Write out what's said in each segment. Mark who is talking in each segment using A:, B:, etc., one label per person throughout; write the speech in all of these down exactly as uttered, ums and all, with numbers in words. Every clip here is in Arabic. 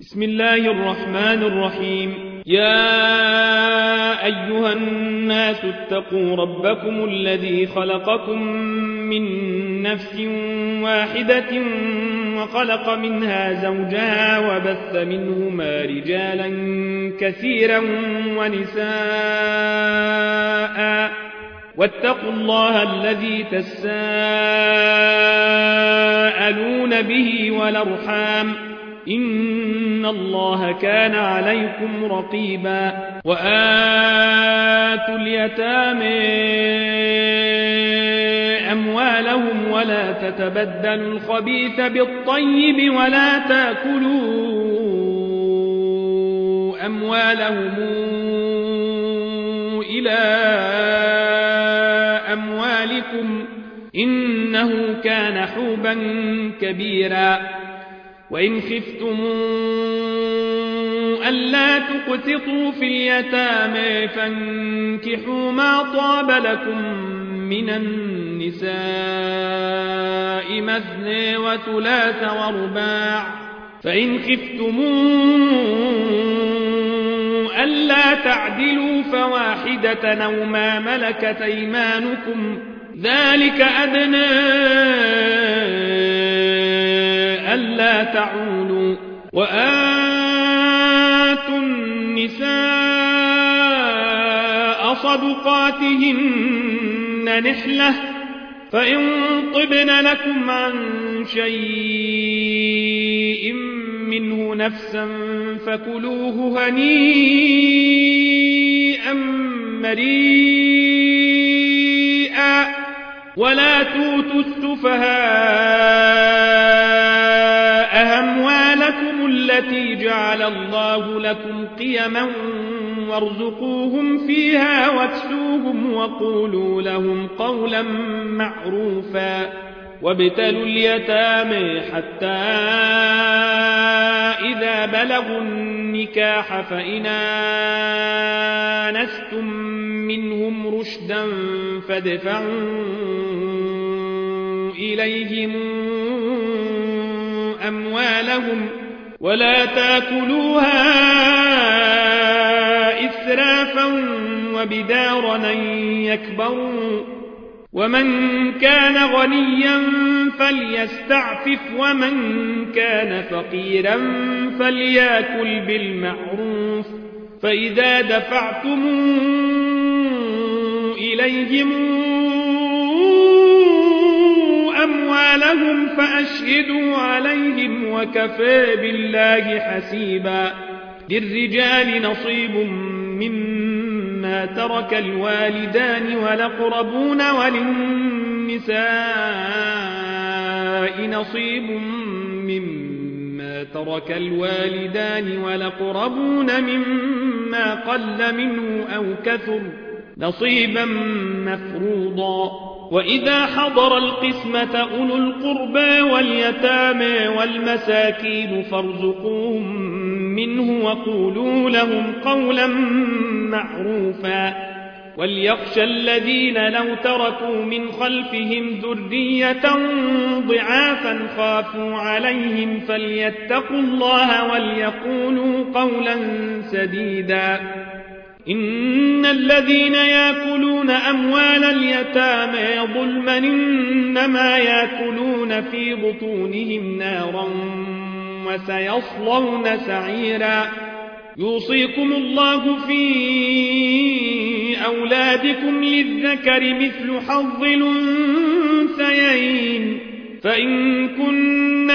A: بسم الله الرحمن الرحيم. يا أيها الناس اتقوا ربكم الذي خلقكم من نفس واحدة وخلق منها زوجها وبث منهما رجالا كثيرا ونساء واتقوا الله الذي تساءلون به والأرحام إن الله كان عليكم رقيبا. وآتوا اليتامى أموالهم ولا تتبدلوا الخبيث بالطيب ولا تأكلوا أموالهم إلى أموالكم إنه كان حوبا كبيرا. وإن خفتم ألا تقسطوا في اليتامى فانكحوا ما طاب لكم من النساء مثنى وثلاث ورباع فإن خفتم ألا تعدلوا فواحدة أو ما ملكت أيمانكم ذلك أدنى ألا تعولوا. وآتوا النساء صدقاتهن نحلة فإن طبن لكم عن شيء منه نفسا فكلوه هنيئا مريئا ولا توتوا السفهاء أموالكم التي جعل الله لكم قيما وارزقوهم فيها واكسوهم وقولوا لهم قولا معروفا. وابتلوا اليتامى حتى إذا بلغوا النكاح فإن آنستم منهم رشدا فادفعوا إليهم أموالهم ولا تأكلوها إسرافا وبدارا أن يكبروا. ومن كان غنيا فليستعفف ومن كان فقيرا فليأكل بالمعروف. فإذا دفعتم إليهم أموالهم فأشهدوا عليهم وكفى بالله حسيبا. للرجال نصيب مما ترك الوالدان والأقربون وللنساء نصيب مما ترك الوالدان والأقربون مما قل منه أو كثر نصيبا مفروضا. وإذا حضر القسمة أولو القربى واليتامى والمساكين فارزقوهم منه وقولوا لهم قولا معروفا. وليخشى الذين لو تركوا من خلفهم ذرية ضعافا خافوا عليهم فليتقوا الله وليقولوا قولا سديدا. إن الذين يأكلون أموال اليتامى ظلما إنما يأكلون في بطونهم نارا وسيصلون سعيرا. يوصيكم الله في أولادكم للذكر مثل حظ الأنثيين فإن كن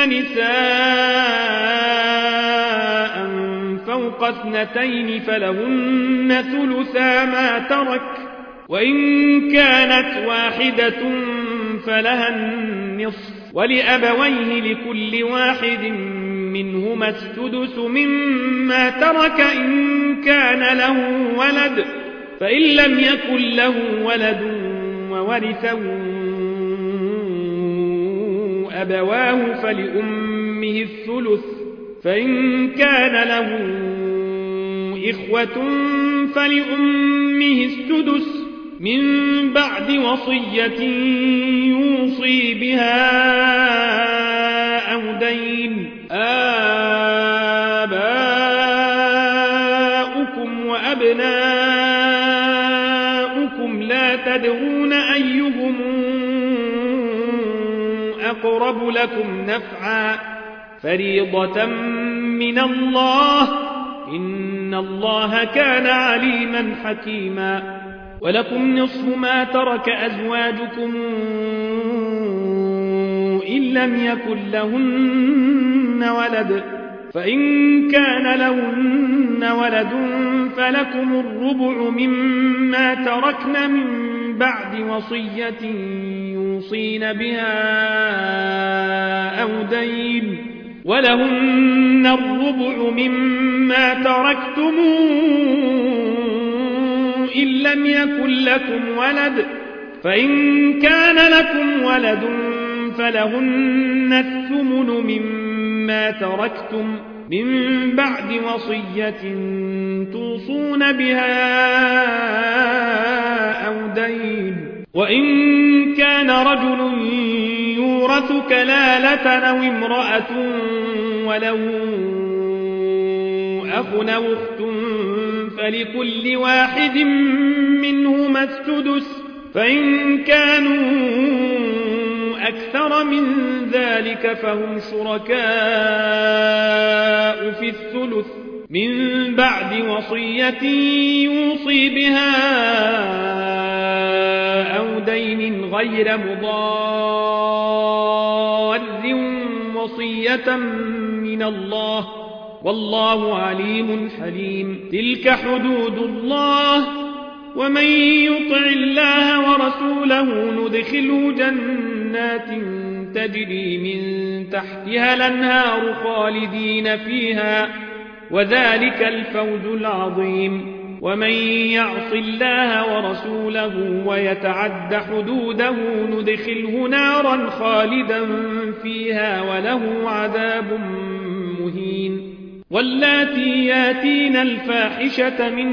A: نساء فوق اثنتين فلهن ثلثا ما ترك وإن كانت واحدة فلها النصف ولأبويه لكل واحد منهما السدس مما ترك إن كان له ولد فإن لم يكن له ولد وورثه أبواه فلأمه الثلث فإن كان له إخوة فلأمه السدس من بعد وصية يوصي بها أو دين. آباؤكم أبناؤكم لا تدرون أيهم أقرب لكم نفعا فريضة من الله إن الله كان عليما حكيما ولكم نصف ما ترك أزواجكم إن لم يكن لهن ولد فإن كان لهن ولد فلكم الربع مما تركن من بعد وصية يوصين بها أو دين ولهن الربع مما تركتم إن لم يكن لكم ولد فإن كان لكم ولد فلهن الثمن مما تركتم من بعد وصية توصون بها أو دين وإن كان رجل يورث كلالة أو امرأة وله أخ أو أخت فلكل واحد منهما السدس فإن كانوا أكثر من ذلك فهم شركاء في الثلث من بعد وصية يوصي بها أو دين غير مضار وصية من الله والله عليم حليم تلك حدود الله ومن يطع الله ورسوله ندخله جنات تجري من تحتها الأنهار خالدين فيها وذلك الفوز العظيم ومن يعص الله ورسوله ويتعد حدوده ندخله نارا خالدا فيها وله عذاب مهين واللاتي ياتين الفاحشة من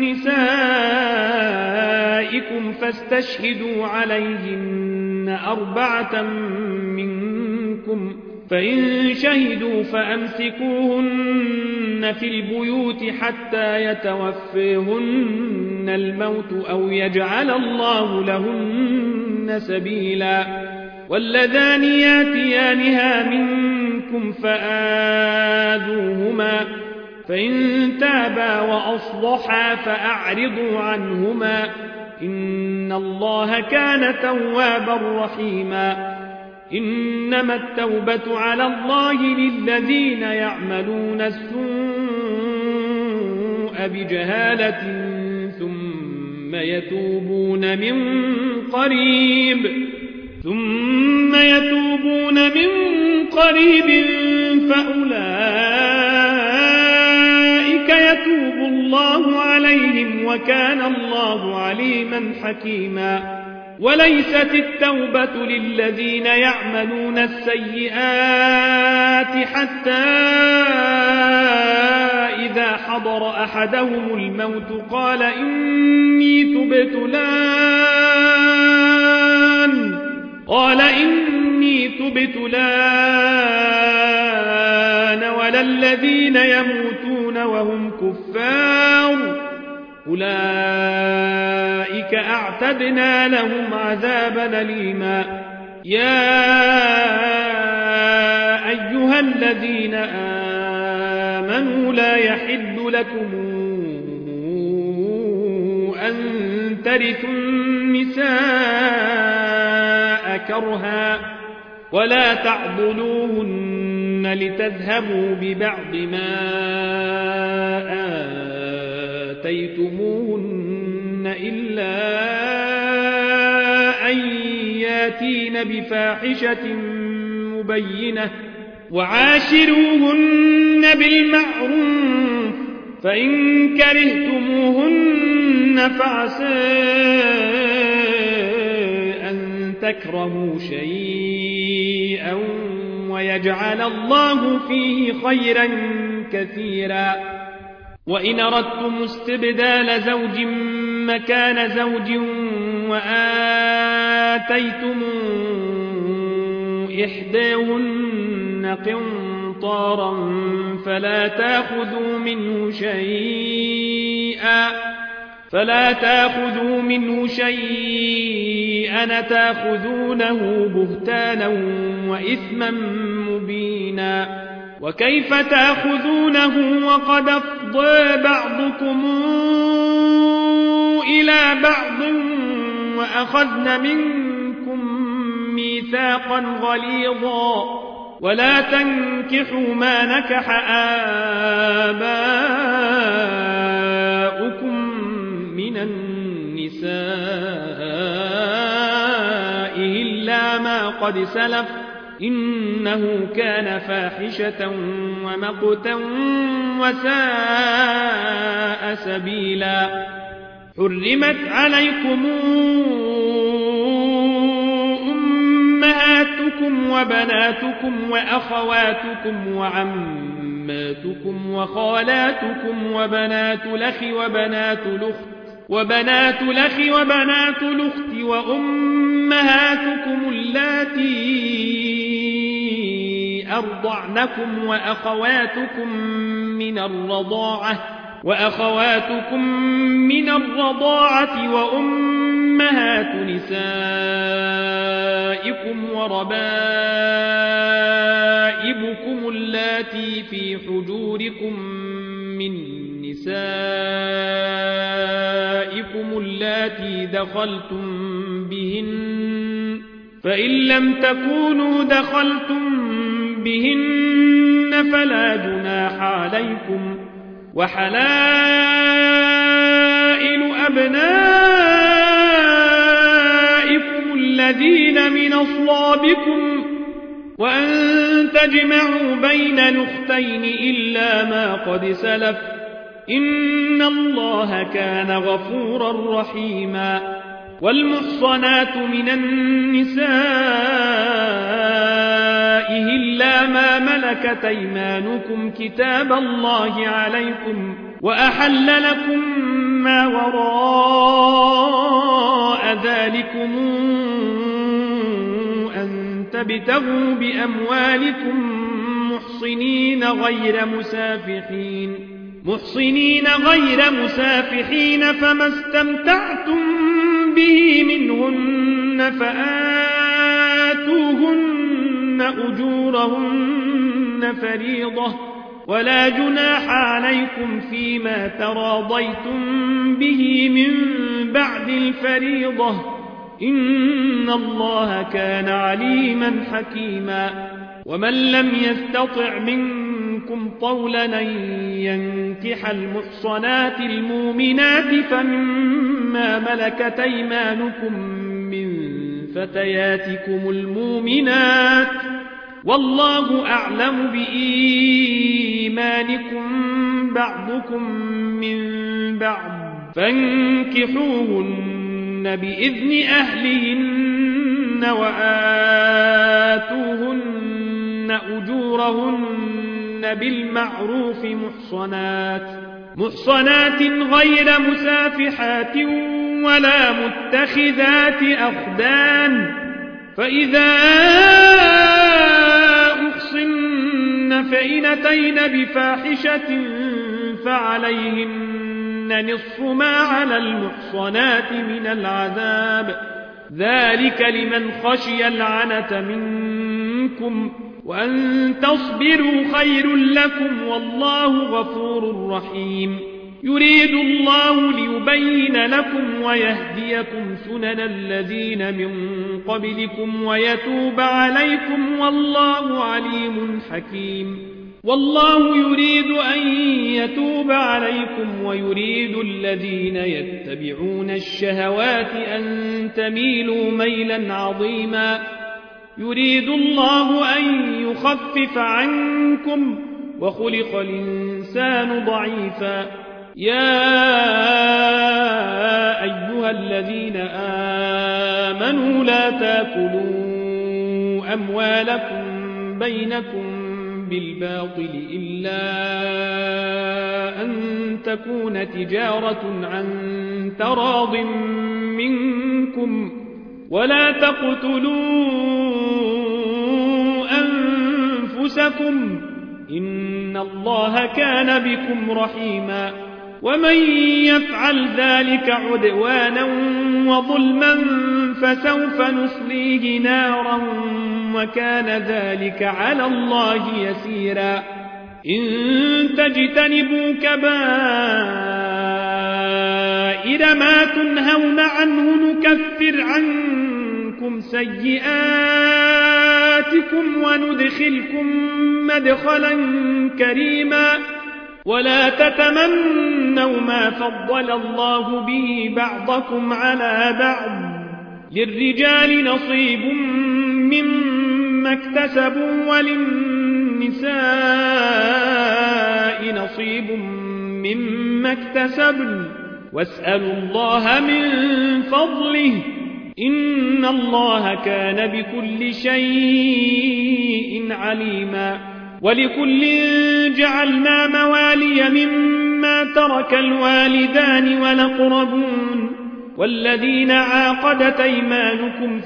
A: نسائكم فاستشهدوا عليهن أربعة منكم فإن شهدوا فأمسكوهن في البيوت حتى يتوفيهن الموت أو يجعل الله لهن سبيلا واللذان ياتيانها منكم فآذوهما فإن تابا وأصلحا فأعرضوا عنهما إن الله كان توابا رحيما إنما التوبة على الله للذين يعملون السوء بجهالة ثم يتوبون من قريب ثم يتوبون من قريب فأولئك يتوب الله عليهم وكان الله عليما حكيما وليست التوبة للذين يعملون السيئات حتى إذا حضر أحدهم الموت قال إني تبت الآن قال إني تبت الآن ولا الذين يموتون وهم كفار أولئك أعتدنا لهم عذابا أليما يا أيها الذين آمنوا لا يحل لكم أن ترثوا النساء كرها ولا تعضلوهن لتذهبوا ببعض ما آتيتموهن إلا أن ياتين بفاحشة مبينة وعاشروهن بالمعروف فإن كرهتموهن فعسى أن تكرهوا شيئا ويجعل الله فيه خيرا كثيرا وإن أردتم استبدال زوج مكان زوج وآتيتم إحداهن قنطارا قنطارا فلا تأخذوا منه شيئا فلا تأخذوا منه شيئا تأخذونه بهتانا وإثما مبينا وكيف تأخذونه وقد أفضى بعضكم إلى بعض وأخذن منكم ميثاقا غليظا ولا تنكحوا ما نكح آباؤكم من النساء إلا ما قد سلف إنه كان فاحشة ومقتا وساء سبيلا حرمت عليكم أمهاتكم وبناتكم وأخواتكم وعماتكم وخالاتكم وبنات الأخ وبنات الأخت وبنات الأخ وبنات الأخت وأمهاتكم اللاتي أرضعنكم وأخواتكم من الرضاعة وأخواتكم من الرضاعة وأمهات نسائكم وربائبكم اللاتي في حجوركم من نسائكم اللاتي دخلتم بهن فإن لم تكونوا دخلتم بهن فلا جناح عليكم وحلائل أبنائكم الذين من أصلابكم وأن تجمعوا بين الأختين إلا ما قد سلف إن الله كان غفورا رحيما والمحصنات من النساء إلا ما ملكت أيمانكم كتاب الله عليكم وأحل لكم ما وراء ذلكم أن تبتغوا بأموالكم محصنين غير مسافحين محصنين غير مسافحين فما استمتعتم به منهن فآتوهن أجورهن فريضة ولا جناح عليكم فيما تراضيتم به من بعد الفريضة إن الله كان عليما حكيما ومن لم يستطع منكم طولا أن ينكح المحصنات المؤمنات فمما ملكت أيمانكم من فتياتكم المؤمنات والله أعلم بإيمانكم بعضكم من بعض فانكحوهن بإذن أهلهن وآتوهن أجورهن بالمعروف محصنات محصنات غير مسافحات ولا متخذات أخدان فإذا أحصن فإن أتين بفاحشة فعليهن نصف ما على المحصنات من العذاب ذلك لمن خشي العنة منكم وأن تصبروا خير لكم والله غفور رحيم يريد الله ليبين لكم ويهديكم سنن الذين من قبلكم ويتوب عليكم والله عليم حكيم والله يريد أن يتوب عليكم ويريد الذين يتبعون الشهوات أن تميلوا ميلا عظيما يريد الله أن يخفف عنكم وخلق الإنسان ضعيفا يا أيها الذين آمنوا لا تأكلوا أموالكم بينكم بالباطل إلا أن تكون تجارة عن تراض منكم ولا تقتلوا أنفسكم إن الله كان بكم رحيما ومن يفعل ذلك عدوانا وظلما فسوف نصليه نارا وكان ذلك على الله يسيرا إن تجتنبوا كبائر ما تنهون عنه نكفر عنكم سيئاتكم وندخلكم مدخلا كريما ولا تتمنوا ما فضل الله به بعضكم على بعض للرجال نصيب مما اكتسبوا وللنساء نصيب مما اكتسبن واسألوا الله من فضله إن الله كان بكل شيء عليما ولكل جعلنا موالي مما ترك الوالدان والأقربون والذين عاقدت أيمانكم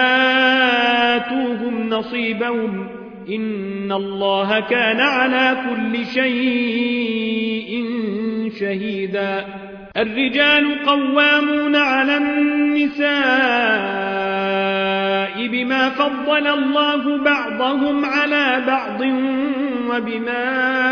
A: فآتوهم نصيبهم إن الله كان على كل شيء شهيدا الرجال قوامون على النساء بما فضل الله بعضهم على بعض وبما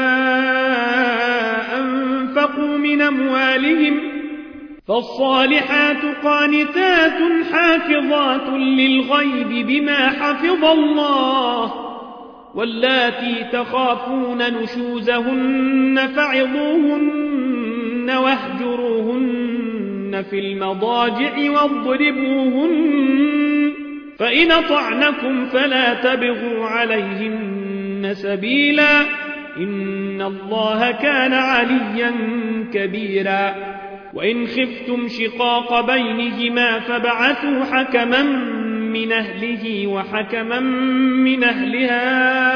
A: أنفقوا من أموالهم فالصالحات قانتات حافظات للغيب بما حفظ الله واللاتي تخافون نشوزهن فعظوهن واهجروهن في المضاجع واضربوهن فإن طعنكم فلا تبغوا عليهن سبيلا إن الله كان عليا كبيرا وإن خفتم شقاق بينهما فابعثوا حكما من أهله وحكما من أهلها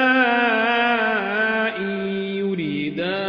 A: إن يريدا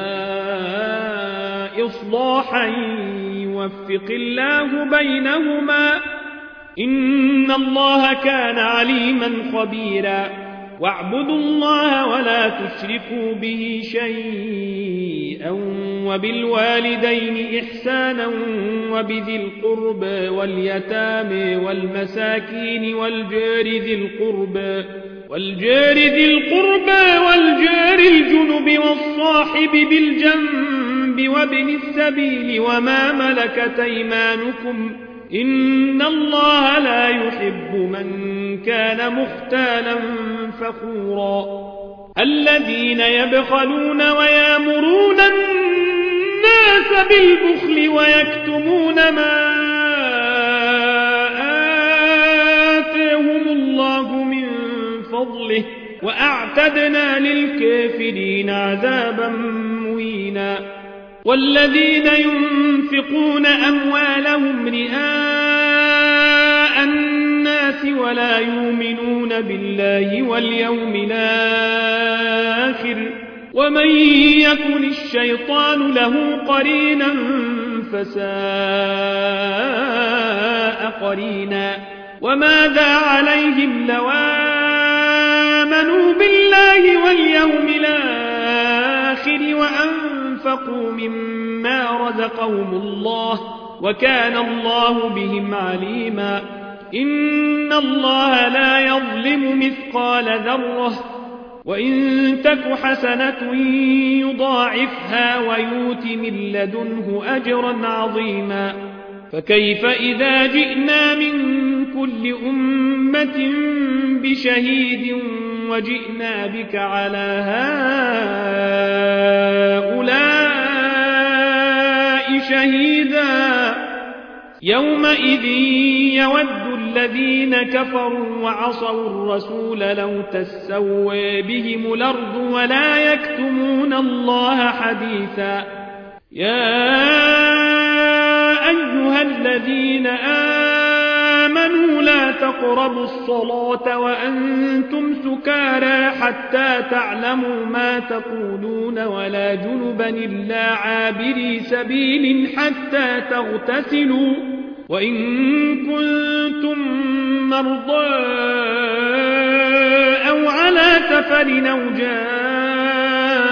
A: إصلاحا يوفق الله بينهما إن الله كان عليما خبيرا واعبدوا الله ولا تشركوا به شيئا وبالوالدين إحسانا وبذي القرب واليتامى والمساكين والجار ذي القرب والجار ذي القرب والجار الجنب والصاحب بالجنب وابن السبيل وما ملكت أيمانكم إن الله لا يحب من كان مختالا فخورا الذين يبخلون ويامرون الناس بالبخل ويكتمون ما آتاهم الله من فضله وأعتدنا للكافرين عذابا مهينا والذين ينفقون أموالهم رئاء الناس ولا يؤمنون بالله واليوم الآخر ومن يكن الشيطان له قرينا فساء قرينا وماذا عليهم لو آمنوا بالله واليوم الآخر وأنفقوا مما رزقهم الله وكان الله بهم عليما إن الله لا يظلم مثقال ذرة وإن تك حسنة يضاعفها ويؤت من لدنه أجرا عظيما فكيف إذا جئنا من كل أمة بشهيد وجئنا بك على هؤلاء شهيدا يومئذ يود الذين كفروا وعصوا الرسول لو تسوى بهم الأرض ولا يكتمون الله حديثا يا أيها الذين آمنوا لا تقربوا الصلاة وأنتم سكارى حتى تعلموا ما تقولون ولا جنبا إلا عابري سبيل حتى تغتسلوا وإن كنتم مرضى أو على سفر أو جاء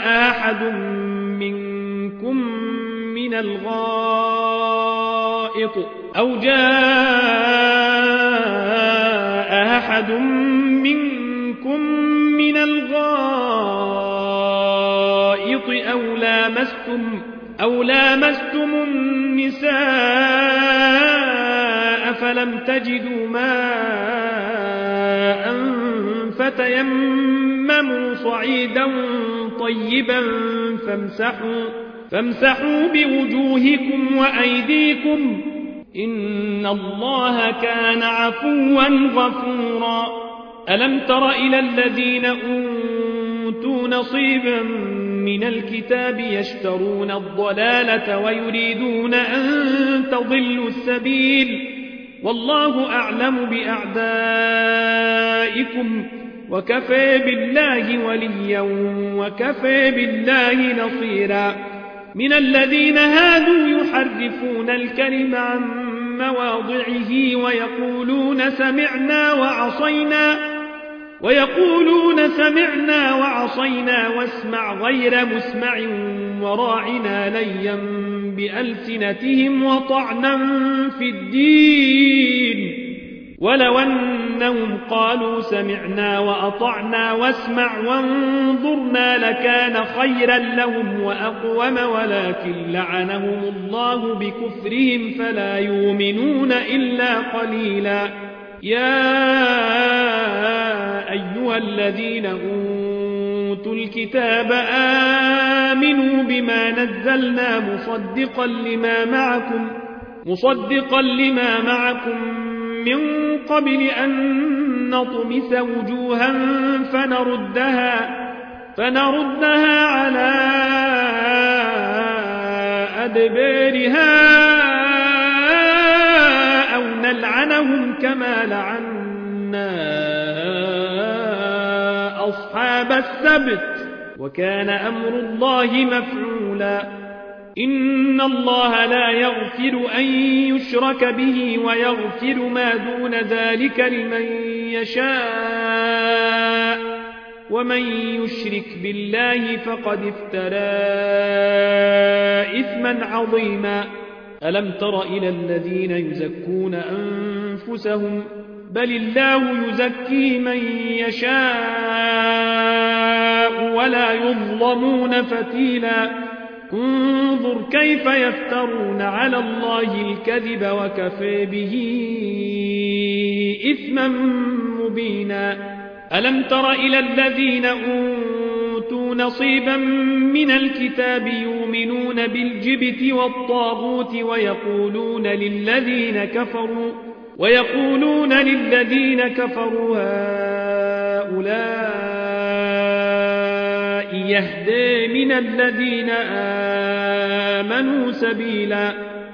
A: أحد منكم من الغائط أو جاء أحد منكم من الغائط أو لامستم أو لامستم النساء فلم تجدوا ماء فتيمموا صعيدا طيبا فامسحوا, فامسحوا بوجوهكم وأيديكم إن الله كان عفوا غفورا. ألم تر إلى الذين أوتوا نصيبا من الكتاب يشترون الضلالة ويريدون أن تضلوا السبيل والله أعلم بأعدائكم وكفى بالله وليا وكفى بالله نصيرا. من الذين هادوا يحرفون الكلم عن مواضعه ويقولون سمعنا وعصينا ويقولون سمعنا وعصينا واسمع غير مسمع وراعنا ليا بألسنتهم وطعنا في الدين ولو أنهم قالوا سمعنا وأطعنا واسمع وانظرنا لكان خيرا لهم وأقوم ولكن لعنهم الله بكفرهم فلا يؤمنون إلا قليلا. يا أيها الذين أوتوا الكتاب آمنوا بما نزلنا مصدقا لما معكم مصدقا لما معكم من قبل أن نطمس وجوها فنردها فنردها على أدبارها أو نلعنهم كما لعنا أصحاب السبت وكان أمر الله مفعولا. إن الله لا يغفر أن يشرك به ويغفر ما دون ذلك لمن يشاء ومن يشرك بالله فقد افترى إثما عظيما. ألم تر إلى الذين يزكون أنفسهم بل الله يزكي من يشاء ولا يظلمون فتيلا. انظر كيف يفترون على الله الكذب وكفى به إثما مبينا. ألم تر إلى الذين أوتوا نصيبا من الكتاب يؤمنون بالجبت والطاغوت ويقولون للذين كفروا ويقولون للذين كفروا هؤلاء يهدي من الذين آمنوا سبيلا.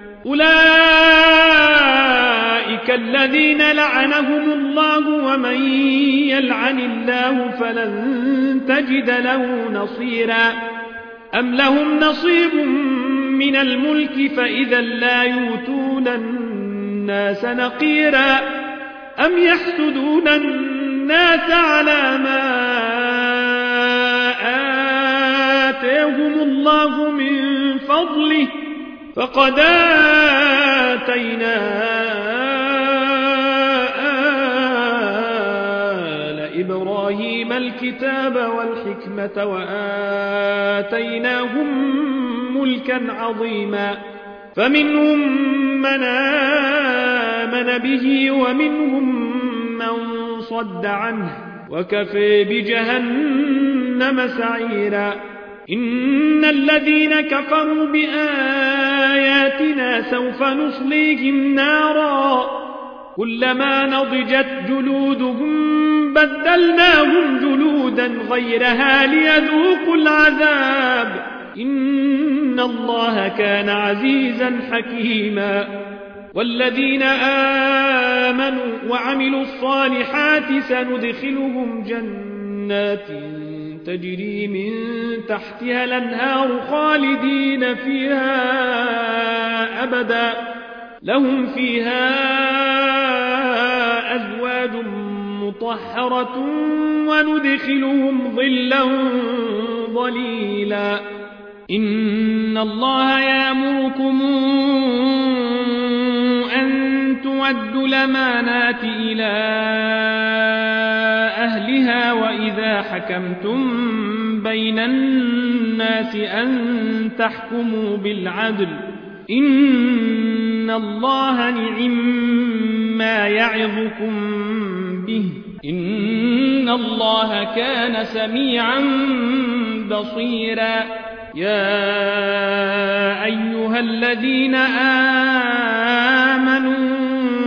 A: أولئك الذين لعنهم الله ومن يلعن الله فلن تجد له نصيرا. أم لهم نصيب من الملك فإذا لا يؤتون الناس نقيرا. أم يحسدون الناس على ما آتاهم الله من فضله فقد آتينا آل إبراهيم الكتاب والحكمة وآتيناهم ملكا عظيما. فمنهم من آمن به ومنهم من صد عنه وكفى بجهنم سعيرا. إن الذين كفروا بآياتنا سوف نصليهم نارا كلما نضجت جلودهم بدلناهم جلودا غيرها ليذوقوا العذاب إن الله كان عزيزا حكيما. والذين آمنوا وعملوا الصالحات سندخلهم جنات تجري من تحتها الأنهار خالدين فيها أبدا لهم فيها أزواج مطهرة وندخلهم ظلا ضليلا إن الله يأمركم أن تودوا الأمانات إلى أهلها وإذا حكمتم بين الناس أن تحكموا بالعدل إن الله نعم ما يعظكم به إن الله كان سميعا بصيرا يا أيها الذين آمنوا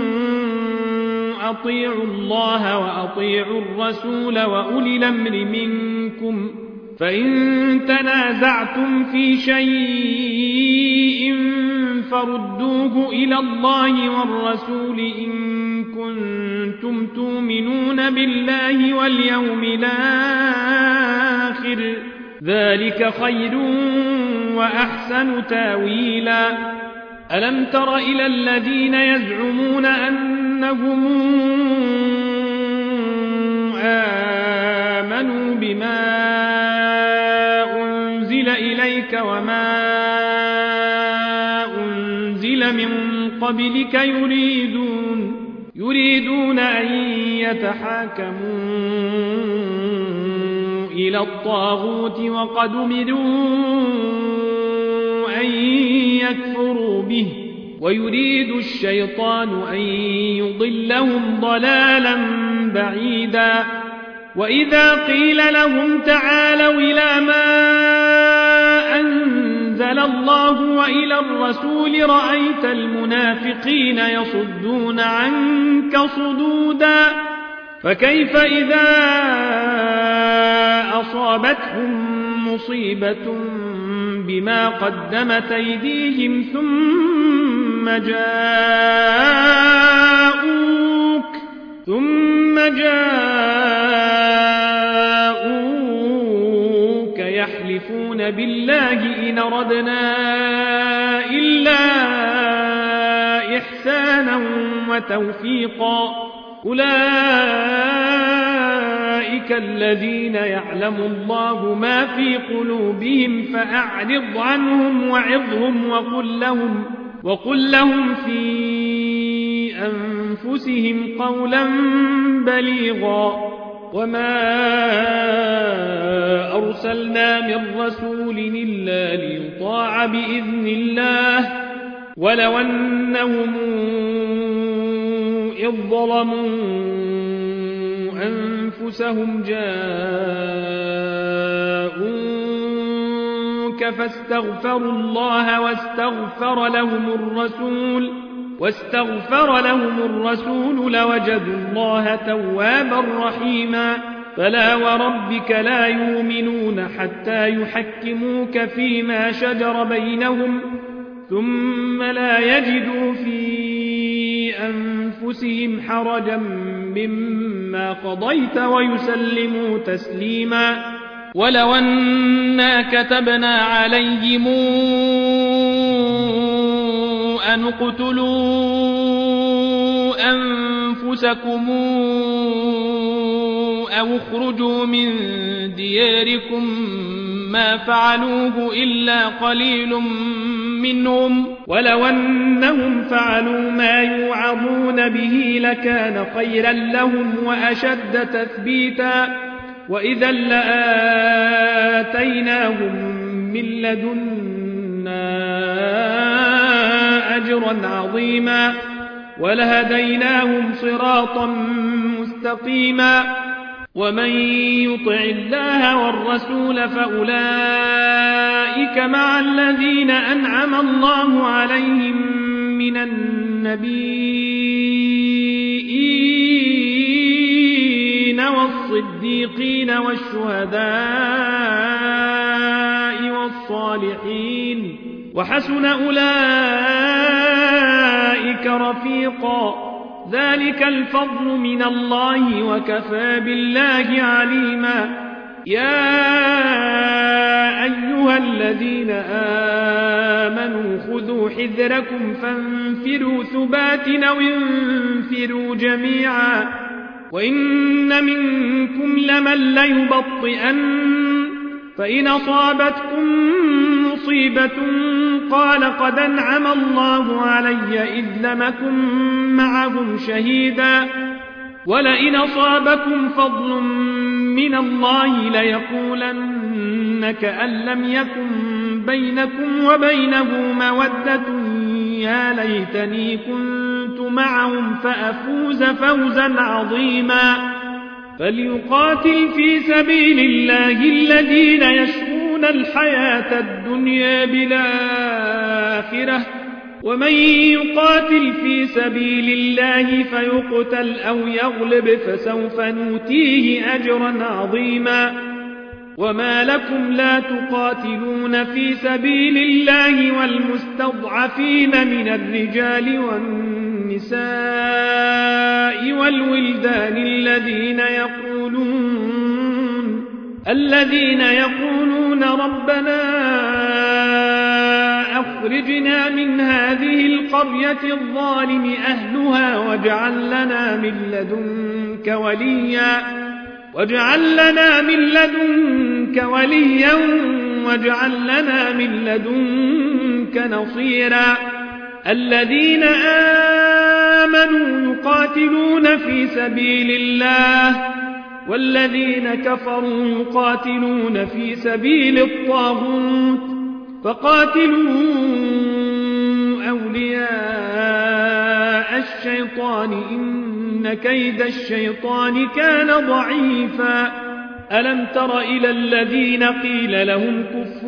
A: أطيعوا الله وأطيعوا الرسول وأولي الأمر منكم فإن تنازعتم في شيء فردوه إلى الله والرسول إن كنتم تؤمنون بالله واليوم الآخر ذلك خير وأحسن تاويلا ألم تر إلى الذين يزعمون أنهم آمنوا بما أنزل إليك وما أنزل من قبلك يريدون يريدون أن يتحاكموا إلى الطاغوت وقد أمروا أن يكفروا به ويريد الشيطان أن يضلهم ضلالا بعيدا وإذا قيل لهم تعالوا إلى ما أنزل الله وإلى الرسول رأيت المنافقين يصدون عنك صدودا فكيف إذا أصابتهم مصيبة بما قدمت أيديهم ثم جاءوك ثم جاءوك يحلفون بالله إن أردنا إلا إحسانا وتوفيقا أولئك الذين يعلم الله ما في قلوبهم فأعرض عنهم وعظهم وقل لهم, وقل لهم في أنفسهم قولا بليغا وما أرسلنا من رسول إلا ليطاع بإذن الله ولو أنهم إذ ظلموا أنفسهم جاءوك فاستغفروا الله واستغفر لهم الرسول واستغفر لهم الرسول لوجدوا الله توابا رحيما فلا وربك لا يؤمنون حتى يحكموك فيما شجر بينهم ثم لا يجدوا في أنفسهم حرجا مما قضيت ويسلموا تسليما ولو أنا كتبنا عليهم أن اقتلوا أنفسكم أو اخرجوا من دياركم ما فعلوه إلا قليل منهم ولو أنهم فعلوا ما يوعظون به لكان خيرا لهم وأشد تثبيتا وإذا لآتيناهم من لدنا أجرا عظيما ولهديناهم صراطا مستقيما ومن يطع الله والرسول فأولئك مع الذين أنعم الله عليهم من النبيين والصديقين والشهداء والصالحين وحسن أولئك رفيقا ذلك الفضل من الله وكفى بالله عليما يا أيها الذين آمنوا خذوا حذركم فانفروا ثبات أو انفروا جميعا وإن منكم لمن ليبطئن فإن أصابتكم مصيبة قال قد أنعم الله علي إذ لم أكن معهم شهيدا ولئن أصابكم فضل من الله ليقولن كأن لم يكن بينكم وبينه مودة يا ليتني كنت معهم فأفوز فوزا عظيما فليقاتل في سبيل الله الذين يشرون الحياة الدنيا بالآخرة ومن يقاتل في سبيل الله فيقتل أو يغلب فسوف نؤتيه أجرا عظيما وما لكم لا تقاتلون في سبيل الله والمستضعفين من الرجال والنساء والولدان الذين يقولون الذين يقولون ربنا أخرجنا من هذه القرية الظالم أهلها واجعل لنا من لدنك وليا واجعل لنا من لدنك وليا واجعل لنا من لدنك نصيرا الذين آمنوا يقاتلون في سبيل الله والذين كفروا يقاتلون في سبيل الطاغوت فقاتلوا أولياء الشيطان إن كيد الشيطان كان ضعيفا ألم تر إلى الذين قيل لهم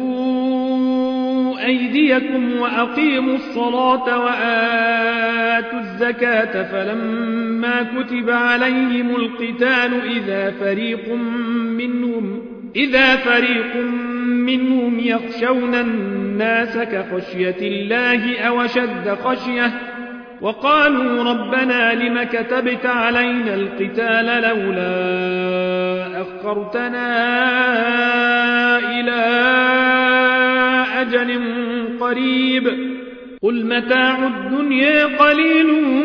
A: كفوا أيديكم وأقيموا الصلاة وآتوا الزكاة فلما كتب عليهم القتال إذا فريق منهم إذا فريق منهم يخشون الناس كخشية الله أو شد خشية وقالوا ربنا لم كتبت علينا القتال لولا أخرتنا إلى أجل قريب قل متاع الدنيا قليل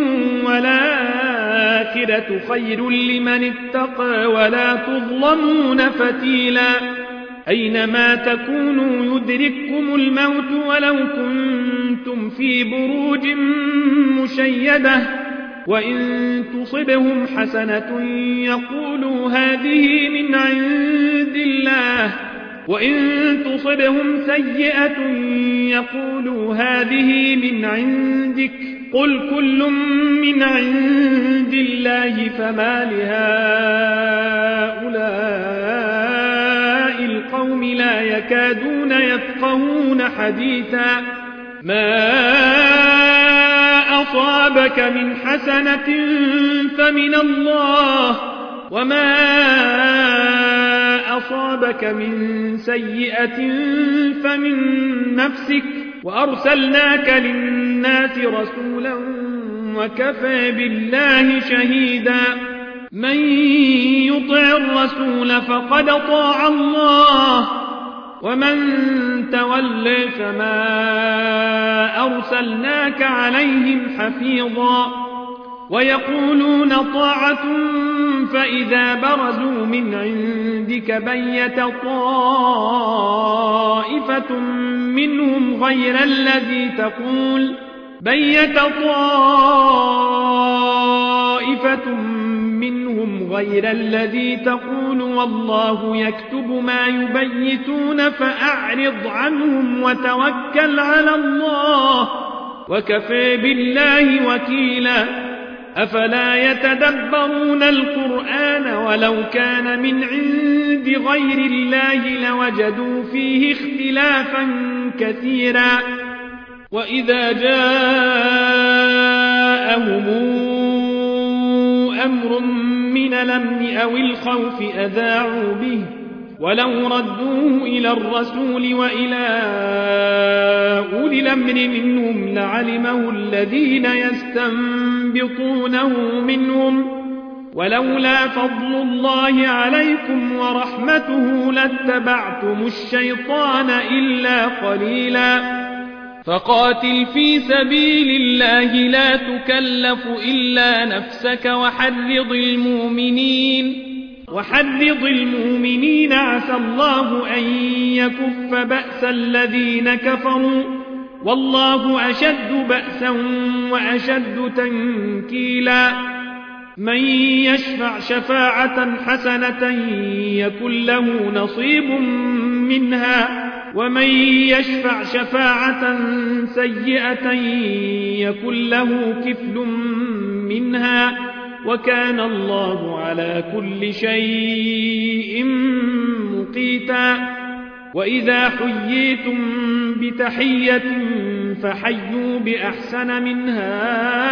A: والآخرة خير لمن اتقى ولا تظلمون فتيلا أينما تكونوا يدرككم الموت ولو كنتم في بروج مشيدة وإن تصبهم حسنة يقولوا هذه من عند الله وإن تصبهم سيئة يقولوا هذه من عندك قل كل من عند الله فما لهؤلاء القوم لا يكادون يفقهون حديثا ما أصابك من حسنة فمن الله وما أصابك من سيئة فمن نفسك وأرسلناك للناس رسولا وكفى بالله شهيدا من يطع الرسول فقد طاع الله ومن تولى فما أرسلناك عليهم حفيظا ويقولون طاعة فإذا برزوا من عندك بيت طائفة منهم غير الذي تقول بيت طائفة منهم غير الذي تقول والله يكتب ما يبيتون فأعرض عنهم وتوكل على الله وكفى بالله وكيلا أفلا يتدبرون القرآن ولو كان من عند غير الله لوجدوا فيه اختلافا كثيرا وإذا جاءهم أمر من الأمن أو الخوف أذاعوا به ولو ردوه إلى الرسول وإلى أولي الأمر منهم لعلمه الذين يستنبطونه منهم ولولا فضل الله عليكم ورحمته لاتبعتم الشيطان إلا قليلا فقاتل في سبيل الله لا تكلف إلا نفسك وحرض المؤمنين وحرض المؤمنين عسى الله أن يكف بأس الذين كفروا والله أشد بأسا وأشد تنكيلا من يشفع شفاعة حسنة يكن له نصيب منها ومن يشفع شفاعة سيئة يكن له كفل منها وكان الله على كل شيء مقيتا وإذا حييتم بتحية فحيوا بأحسن منها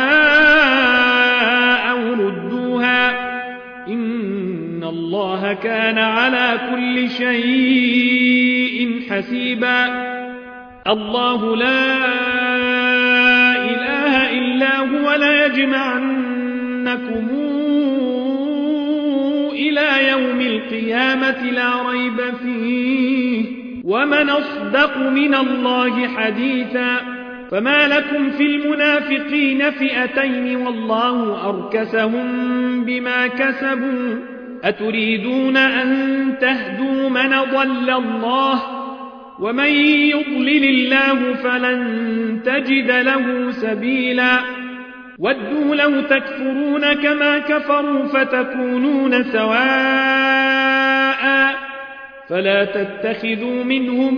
A: أو ردوها إن الله كان على كل شيء حسيبا الله لا إله إلا هو لا يجمعنكم إلى يوم القيامة لا ريب فيه ومن أصدق من الله حديثا فما لكم في المنافقين فئتين والله أركسهم بما كسبوا أتريدون أن تهدوا من ضل الله ومن يضلل الله فلن تجد له سبيلا ودوا لو تكفرون كما كفروا فتكونون سواء فلا تتخذوا منهم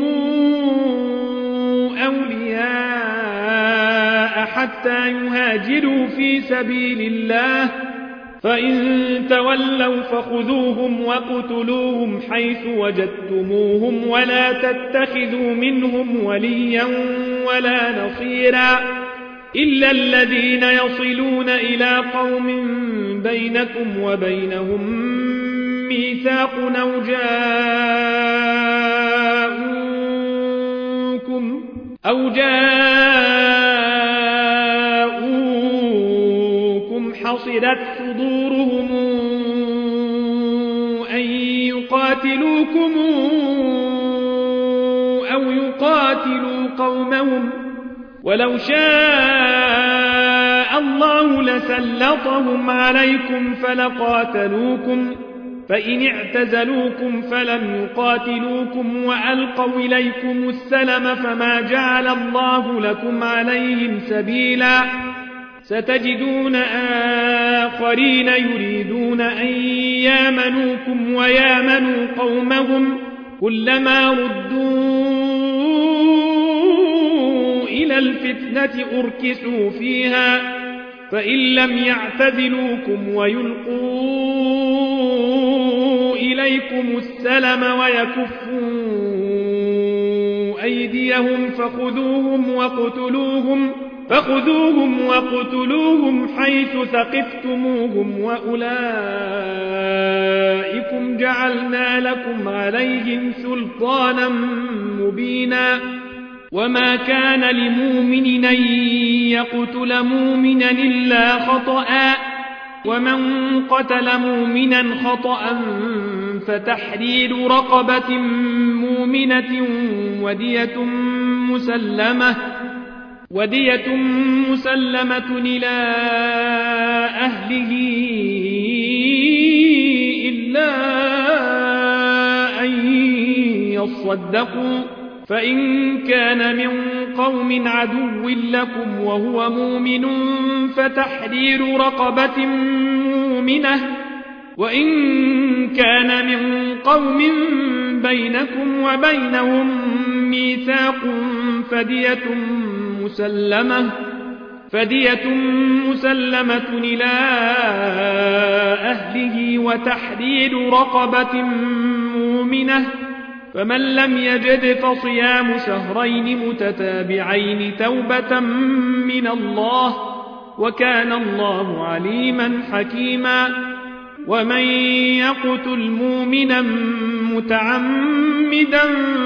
A: أولياء حتى يهاجروا في سبيل الله فإن تولوا فخذوهم وقتلوهم حيث وجدتموهم ولا تتخذوا منهم وليا ولا نصيرا إلا الذين يصلون إلى قوم بينكم وبينهم ميثاق أو جاءوكم أو جاءوكم حصرت صدورهم أن يقاتلوكم أو يقاتلوا قومهم ولو شاء الله لسلطهم عليكم فلقاتلوكم فإن اعتزلوكم فلم يقاتلوكم وألقوا إليكم السلم فما جعل الله لكم عليهم سبيلا ستجدون آخرين يريدون أن يامنوكم ويامنوا قومهم كلما ردوا إلى الفتنة أركسوا فيها فإن لم يعتزلوكم ويلقوا إليكم السلم ويكفوا أيديهم فخذوهم وقتلوهم فخذوهم وقتلوهم حيث ثقفتموهم وأولئكم جعلنا لكم عليهم سلطانا مبينا وما كان لمؤمن أن يقتل مؤمنا إلا خطأ ومن قتل مؤمنا خطأ فتحرير رقبة مؤمنة ودية مسلمة ودية مسلمة إلى أهله إلا أن يصدقوا فإن كان من قوم عدو لكم وهو مؤمن فتحرير رقبة مؤمنة وإن كان من قوم بينكم وبينهم ميثاق فدية مسلمة فدية مسلمة إلى أهله وتحرير رقبة مؤمنة فمن لم يجد فصيام شهرين متتابعين توبة من الله وكان الله عليما حكيما ومن يقتل مؤمنا متعمدا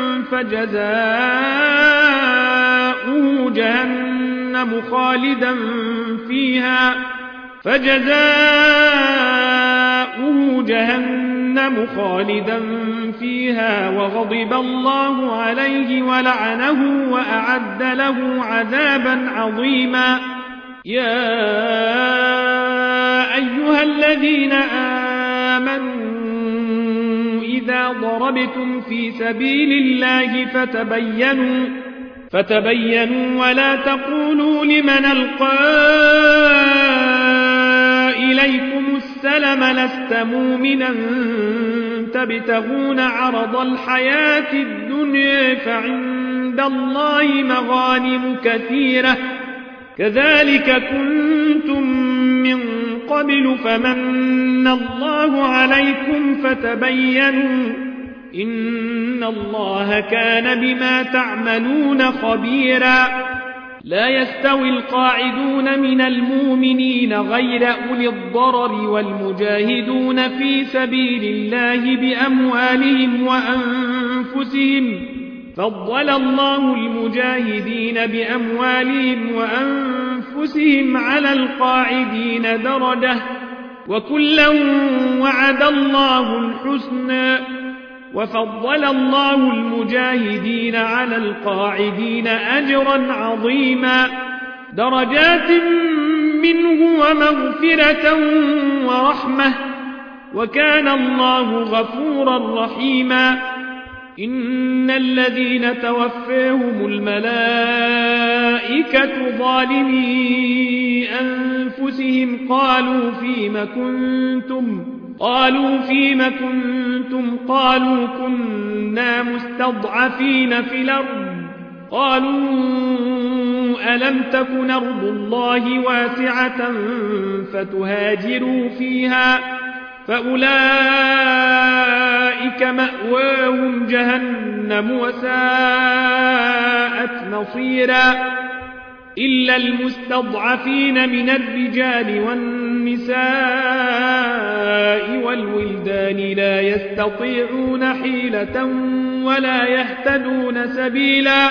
A: فجزاؤه جهنم خالدا فيها فجزاؤه جهنم خالدا فيها وغضب الله عليه ولعنه وأعد له عذابا عظيما يا أيها الذين آمنوا إذا ضربتم في سبيل الله فتبينوا فتبينوا ولا تقولوا لمن ألقى إليكم السلم لست مؤمنا تبتغون عرض الحياة الدنيا فعند الله مغانم كثيرة كذلك كنتم من قبل فمن الله عليكم فتبينوا إن الله كان بما تعملون خبيرا لا يستوي القاعدون من المؤمنين غير أولي الضرر والمجاهدون في سبيل الله بأموالهم وأنفسهم فضل الله المجاهدين بأموالهم وأنفسهم على القاعدين درجة وكلا وعد الله الحسنى وفضل الله المجاهدين على القاعدين أجرا عظيما درجات منه ومغفرة ورحمة وكان الله غفورا رحيما إن الذين توفاهم الملائكة ظالمي أنفسهم قالوا فيم كنتم قالوا فيم كنتم قالوا كنا مستضعفين في الأرض قالوا ألم تكن أرض الله واسعة فتهاجروا فيها فأولئك مأواهم جهنم وساءت مصيرا إلا المستضعفين من الرجال والنساء والولدان لا يستطيعون حيلة ولا يهتدون سبيلا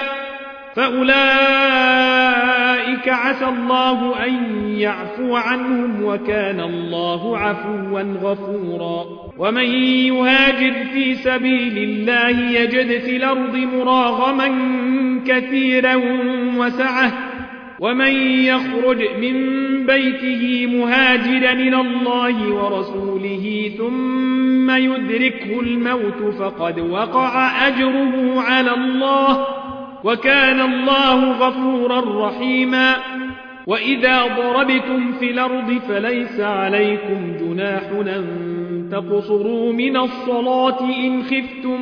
A: فأولئك عسى الله أن يعفو عنهم وكان الله عفوا غفورا ومن يهاجر في سبيل الله يجد في الأرض مراغما كثيرا وسعة ومن يخرج من بيته مهاجرا إلى الله ورسوله ثم يدركه الموت فقد وقع أجره على الله وكان الله غفورا رحيما وإذا ضربتم في الأرض فليس عليكم جناح أن تقصروا من الصلاة إن خفتم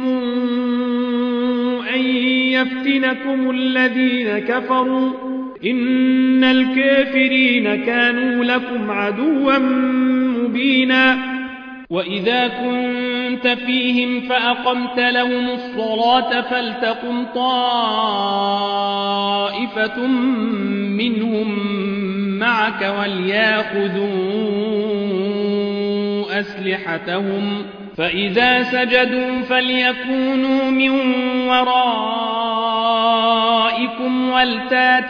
A: أن يفتنكم الذين كفروا إن الكافرين كانوا لكم عدوا مبينا وإذا كنت فيهم فأقمت لهم الصلاة فلتقم طائفة منهم معك وليأخذوا أسلحتهم فإذا سجدوا فليكونوا من ورائكم ولتات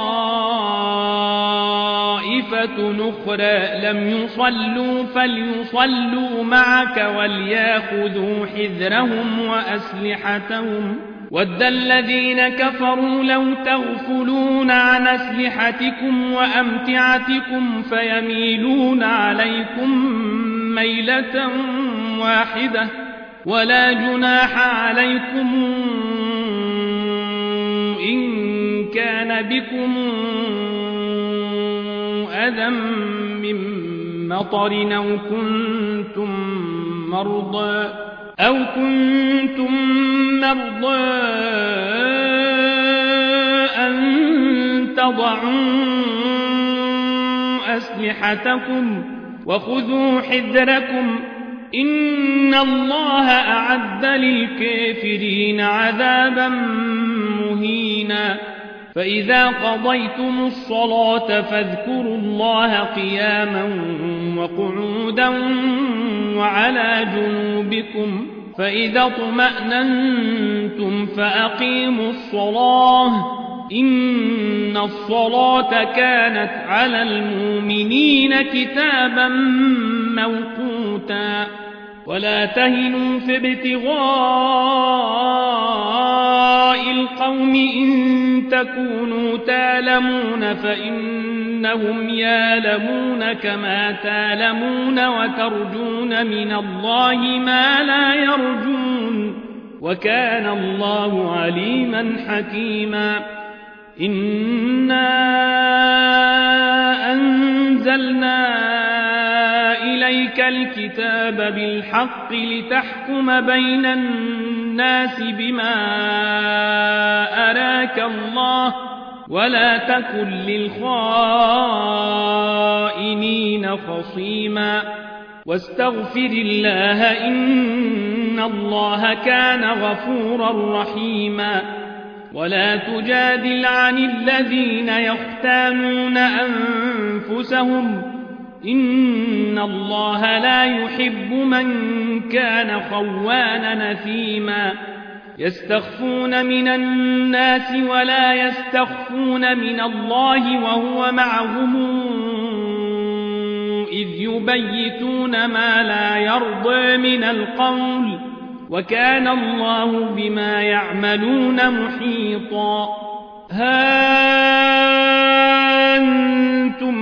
A: طائفة أخرى لم يصلوا فليصلوا معك وليأخذوا حذرهم وأسلحتهم ود الذين كفروا لو تغفلون عن أسلحتكم وأمتعتكم فيميلون عليكم ميلة واحدة ولا جناح عليكم إن كان بكم أذى من مطر أو كنتم مرضى أو كنتم مرضى أن تضعوا أسلحتكم وخذوا حذركم إن الله أعد للكافرين عذابا مهينا فإذا قضيتم الصلاة فاذكروا الله قياما وقعودا وعلى جنوبكم فإذا اطمأننتم فأقيموا الصلاة إن الصلاة كانت على المؤمنين كتابا موقوتا ولا تهنوا في ابتغاء القوم إن تكونوا تالمون فإن أنهم يعلمون كما تعلمون وترجون من الله ما لا يرجون وكان الله عليما حكيما إنا أنزلنا إليك الكتاب بالحق لتحكم بين الناس بما أراك الله ولا تكن للخائنين خصيما واستغفر الله إن الله كان غفورا رحيما ولا تجادل عن الذين يختانون أنفسهم إن الله لا يحب من كان خوانا نثيما يستخفون من الناس ولا يستخفون من الله وهو معهم إذ يبيتون ما لا يرضى من القول وكان الله بما يعملون محيطا ها أنتم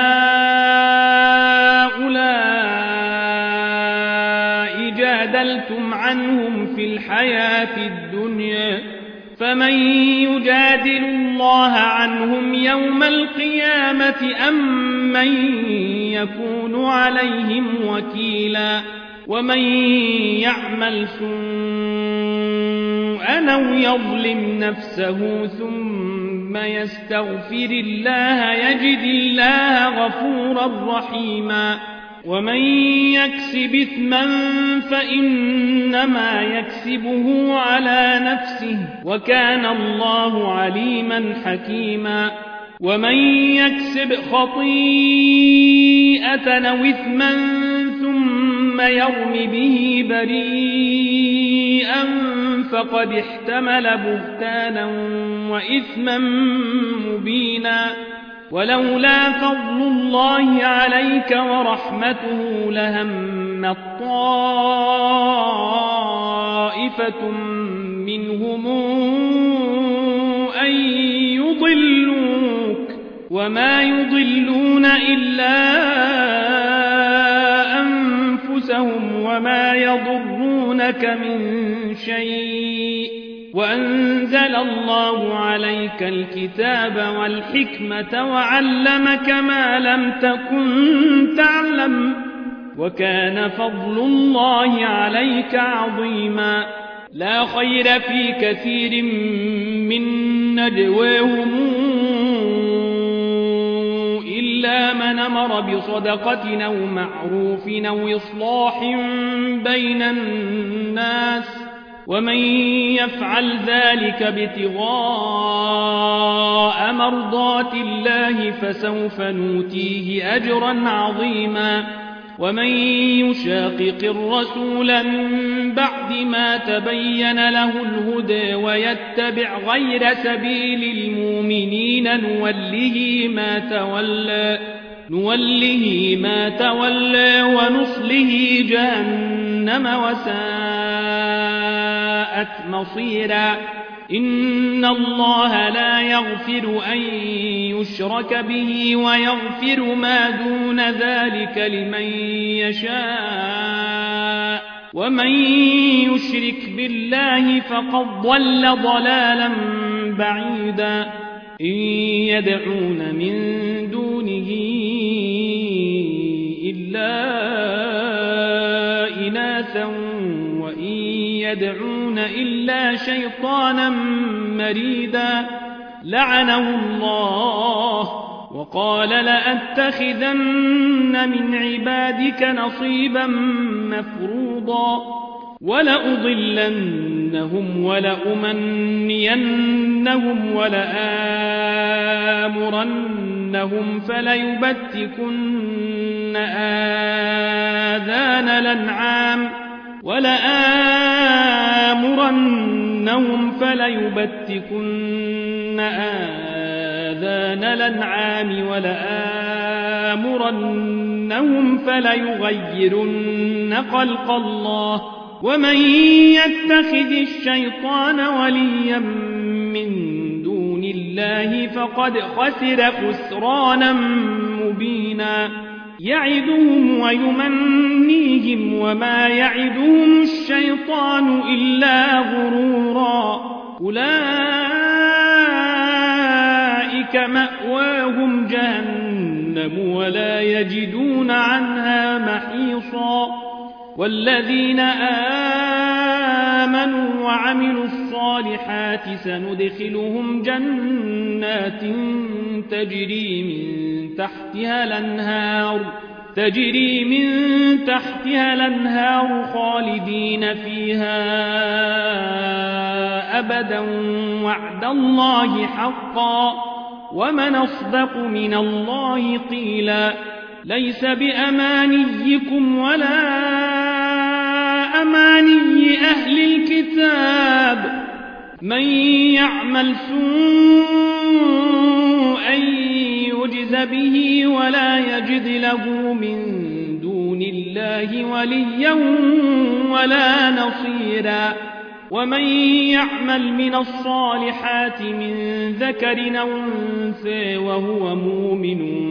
A: هؤلاء جادلتم عنهم في الحياة الدنيا فمن يجادل الله عنهم يوم القيامة أم من يكون عليهم وكيلا ومن يعمل سوءا أو يظلم نفسه ثم يستغفر الله يجد الله غفورا رحيما ومن يكسب إثما فإنما يكسبه على نفسه وكان الله عليما حكيما ومن يكسب خطيئة أو إثما ثم يرم به بريئا فقد احتمل بهتانا وإثما مبينا ولولا فضل الله عليك ورحمته لهم طائفة منهم أن يضلوك وما يضلون إلا أنفسهم وما يضرونك من شيء وأنزل الله عليك الكتاب والحكمة وعلمك ما لم تكن تعلم وكان فضل الله عليك عظيما لا خير في كثير من نجواهم إلا من أمر بصدقة أو معروف أو إصلاح بين الناس ومن يفعل ذلك ابتغاء مرضات الله فسوف نؤتيه أجرا عظيما ومن يشاقق الرسول من بعد ما تبين له الهدى ويتبع غير سبيل المؤمنين نوله ما تولى نوله ما تولى ونصله جهنم وساءت مصيرا إن الله لا يغفر أن يشرك به ويغفر ما دون ذلك لمن يشاء ومن يشرك بالله فقد ضل ضلالا بعيدا إن يدعون من دونه إلا إناثا وإن يدعون إلا شيطانا مريدا لعنه الله وقال لأتخذن من عبادك نصيبا مفروضا ولأضلنهم ولأمنينهم ولآمرنهم فليبتكن آذان الأنعام ولآمرنهم فليبتكن آذان الأنعام ولآمرنهم فليغيرن خلق الله ومن يتخذ الشيطان وليا من دون الله الله فقد خسر خسرانا مبينا يعدهم ويمنيهم وما يعدهم الشيطان إلا غرورا أولئك مأواهم جهنم ولا يجدون عنها محيصا والذين آمنوا وعملوا الصالحات سندخلهم جنات تجري من تحتها الأنهار تجري من تحتها الأنهار خالدين فيها أبدا وعد الله حقا ومن أصدق من الله قيلا ليس بأمانيكم ولا أماني أهل الكتاب من يعمل سوءا يجز به ولا يجد له من دون الله وليا ولا نصيرا ومن يعمل من الصالحات من ذكر أو أنثى وهو مؤمن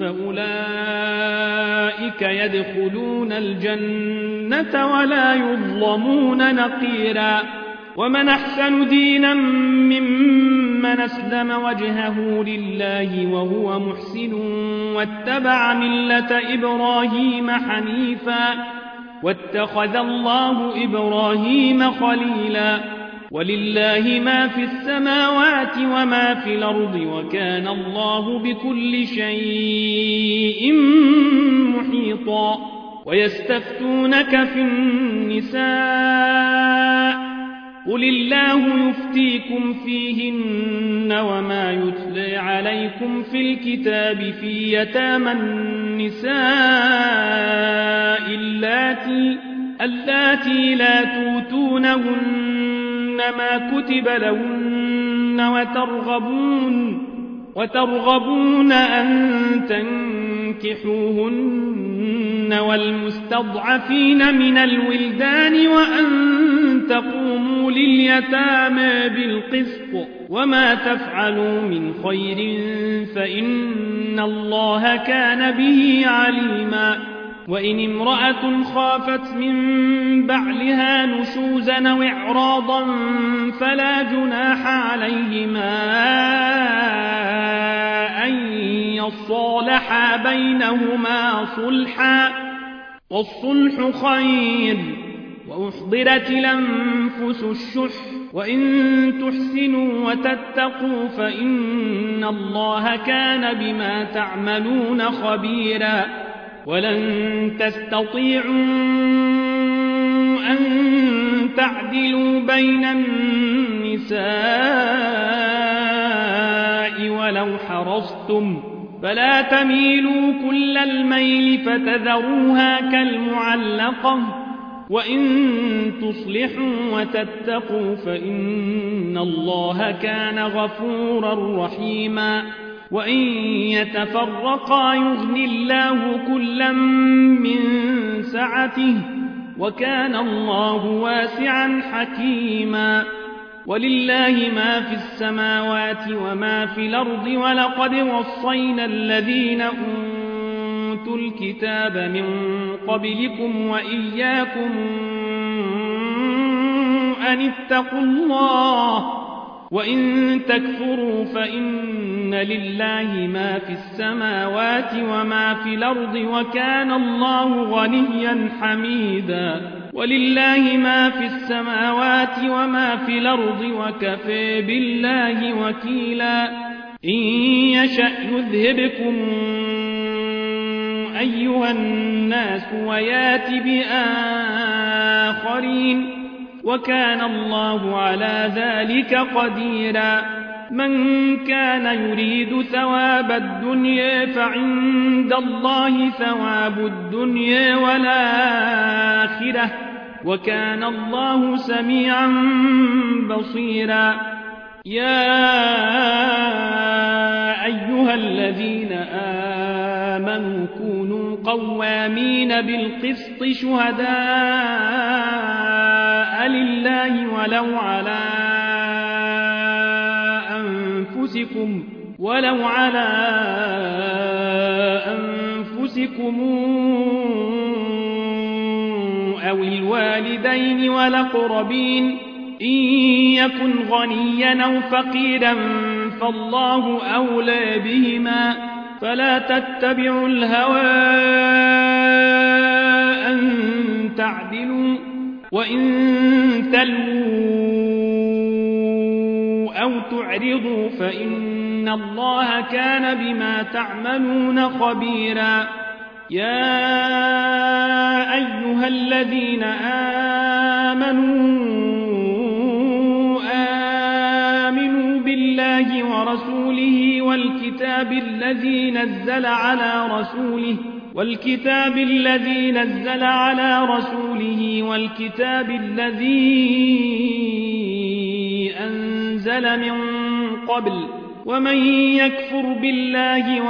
A: فأولئك يدخلون الجنة ولا يظلمون نقيرا ومن أحسن دينا ممن أسلم وجهه لله وهو محسن واتبع ملة إبراهيم حنيفا واتخذ الله إبراهيم خليلا ولله ما في السماوات وما في الأرض وكان الله بكل شيء محيطا ويستفتونك في النساء قل الله يفتيكم فيهن وما يتلى عليكم في الكتاب في يتامى النساء اللاتي, اللاتي لا توتونهن ما كتب لهن وترغبون, وترغبون أن تنكحوهن والمستضعفين من الولدان وأن تقوموا لليتامى بالقسط وما تفعلوا من خير فإن الله كان به عليما وإن امرأة خافت من بعلها نشوزا أو إعراضا فلا جناح عليهما أن يصالحا بينهما صلحا والصلح خير وأحضرت الأنفس الشح وإن تحسنوا وتتقوا فإن الله كان بما تعملون خبيرا ولن تستطيعوا أن تعدلوا بين النساء ولو حرصتم فلا تميلوا كل الميل فتذروها كالمعلقة وإن تصلحوا وتتقوا فإن الله كان غفورا رحيما وإن يتفرقا يغن الله كلا من سعته وكان الله واسعا حكيما ولله ما في السماوات وما في الأرض ولقد وصينا الذين أوتوا الكتاب من قبلكم وإياكم أن اتقوا الله وإن تكفروا فإن لله ما في السماوات وما في الأرض وكان الله غنيا حميدا ولله ما في السماوات وما في الأرض وكفى بالله وكيلا إن يشأ يذهبكم أيها الناس ويات بآخرين وكان الله على ذلك قديرا من كان يريد ثواب الدنيا فعند الله ثواب الدنيا والآخرة وكان الله سميعا بصيرا يا أيها الذين آمنوا كونوا قوامين بالقسط شهداء لله ولو على أنفسكم ولو على أنفسكم أو الوالدين والأقربين إن يكن غنيا أو فقيرا فالله أولى بهما فلا تتبعوا الهوى أن تعدلوا وإن تلووا أو تعرضوا فإن الله كان بما تعملون خبيرا يا أيها الذين آمنوا آمنوا بالله ورسوله والكتاب الذي نزل على رسوله والكتاب الذي نزل على رسوله والكتاب الذي أنزل من قبل ومن يكفر بالله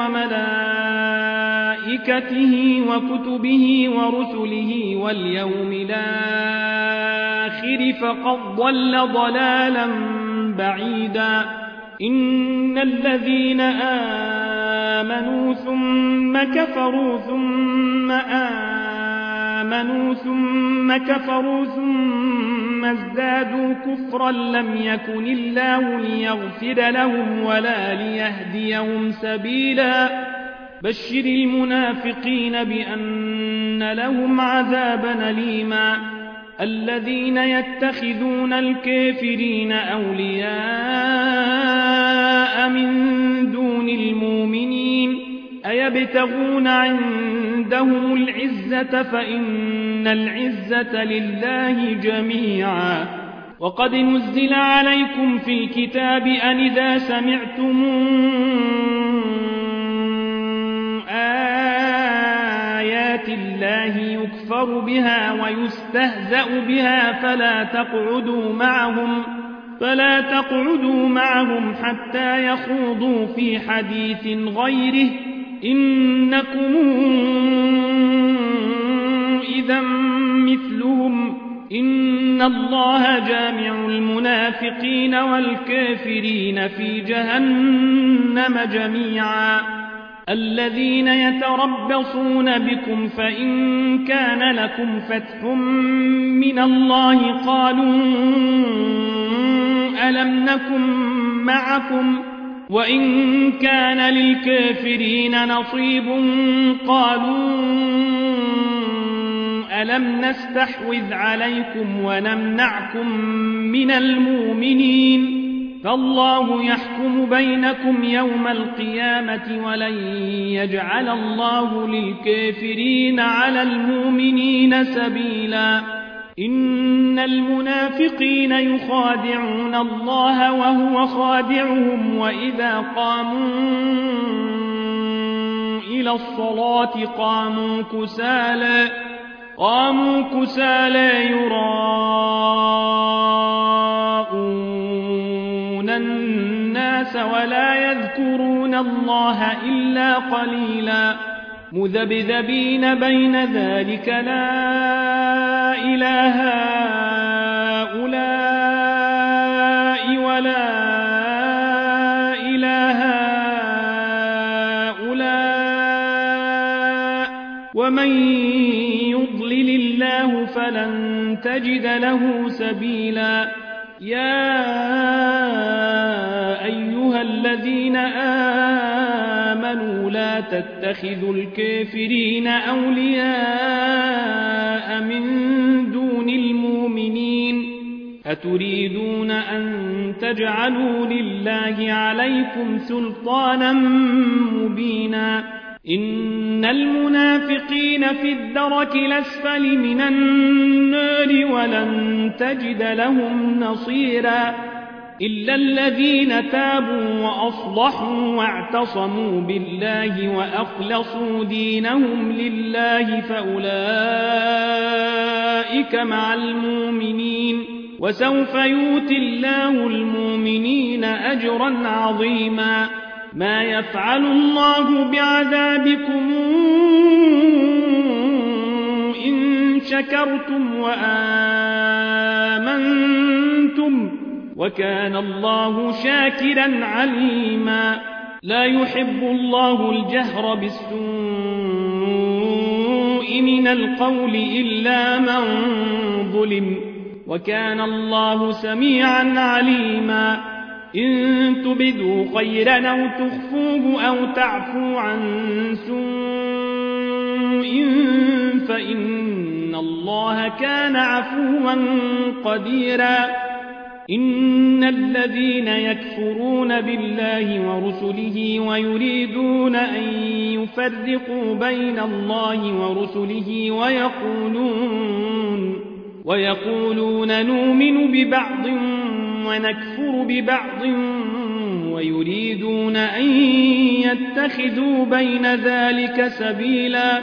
A: وملائكته وكتبه ورسله واليوم الآخر فقد ضل ضلالا بعيدا إن الذين آمنوا ثم كفروا ثم آمنوا ثم كفروا ثم ازدادوا كفرا لم يكن الله ليغفر لهم ولا ليهديهم سبيلا بشر المنافقين بأن لهم عذابا أليما الذين يتخذون الكافرين أولياء من دون المؤمنين أيبتغون عندهم العزة فإن العزة لله جميعا وقد نزل عليكم في الكتاب أن إذا سمعتم آيات الله يكفر بها ويستهزأ بها فلا تقعدوا معهم فلا تقعدوا معهم حتى يخوضوا في حديث غيره إنكم إذا مثلهم إن الله جامع المنافقين والكافرين في جهنم جميعا الذين يتربصون بكم فإن كان لكم فتح من الله قالوا ألم نكن معكم وإن كان للكافرين نصيب قالوا ألم نستحوذ عليكم ونمنعكم من المؤمنين فالله يحكم بينكم يوم القيامة ولن يجعل الله للكافرين على المؤمنين سبيلا إن المنافقين يخادعون الله وهو خادعهم وإذا قاموا إلى الصلاة قاموا كسالى قاموا كسالى يراءون الناس ولا يذكرون الله إلا قليلا مذبذبين بين ذلك لا إله هؤلاء ولا إله هؤلاء ومن يضلل الله فلن تجد له سبيلا يا أيها الذين آمنوا لا تتخذوا الكافرين أولياء من دون المؤمنين أتريدون أن تجعلوا لله عليكم سلطانا مبينا إن المنافقين في الدرك الأسفل من النار ولن تجد لهم نصيرا إلا الذين تابوا وأصلحوا واعتصموا بالله وأخلصوا دينهم لله فأولئك مع المؤمنين وسوف يؤتي الله المؤمنين أجرا عظيما ما يفعل الله بعذابكم إن شكرتم وآمنتم وكان الله شاكرا عليما لا يحب الله الجهر بالسوء من القول إلا من ظلم وكان الله سميعا عليما إن تبدوا خيرا أو تخفوه أو تعفو عن سوء فإن الله كان عفوا قديرا إن الذين يكفرون بالله ورسله ويريدون أن يفرقوا بين الله ورسله ويقولون ويقولون نؤمن ببعض ونكفر ببعض ويريدون أن يتخذوا بين ذلك سبيلا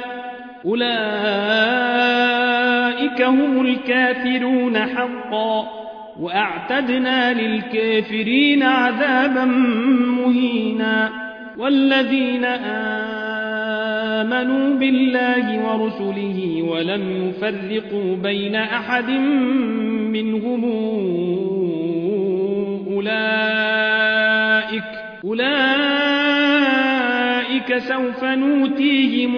A: أولئك هم الكافرون حقا وأعتدنا للكافرين عذابا مهينا والذين آمنوا بالله ورسله ولم يفرقوا بين أحد منهم أولئك, أولئك سوف نؤتيهم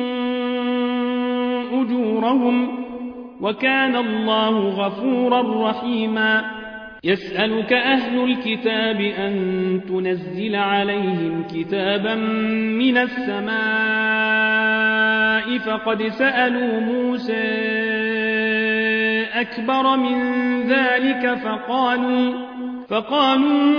A: أجورهم وكان الله غفورا رحيما يسألك أهل الكتاب أن تنزل عليهم كتابا من السماء فقد سألوا موسى أكبر من ذلك فقالوا فقالوا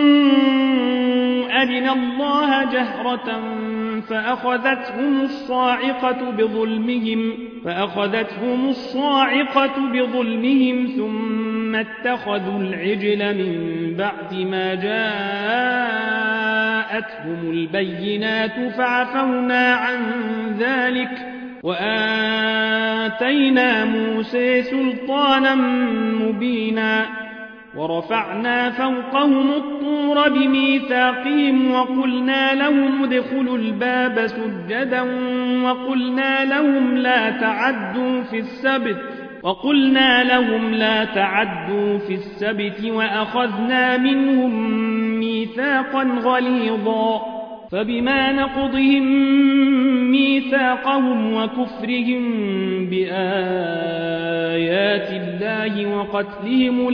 A: أرنا الله جهرة فأخذتهم الصاعقة بظلمهم فأخذتهم الصاعقة بظلمهم ثم اتخذوا العجل من بعد ما جاءتهم البينات فعفونا عن ذلك وآتينا موسى سلطانا مبينا ورفعنا فوقهم الطور بميثاقهم وقلنا لهم ادخلوا الباب سجدا وقلنا لهم لا تعدوا في السبت وقلنا لهم لا تعدوا في السبت وأخذنا منهم ميثاقا غليظا فبما نقضهم ميثاقهم وكفرهم بآيات الله وقتلهم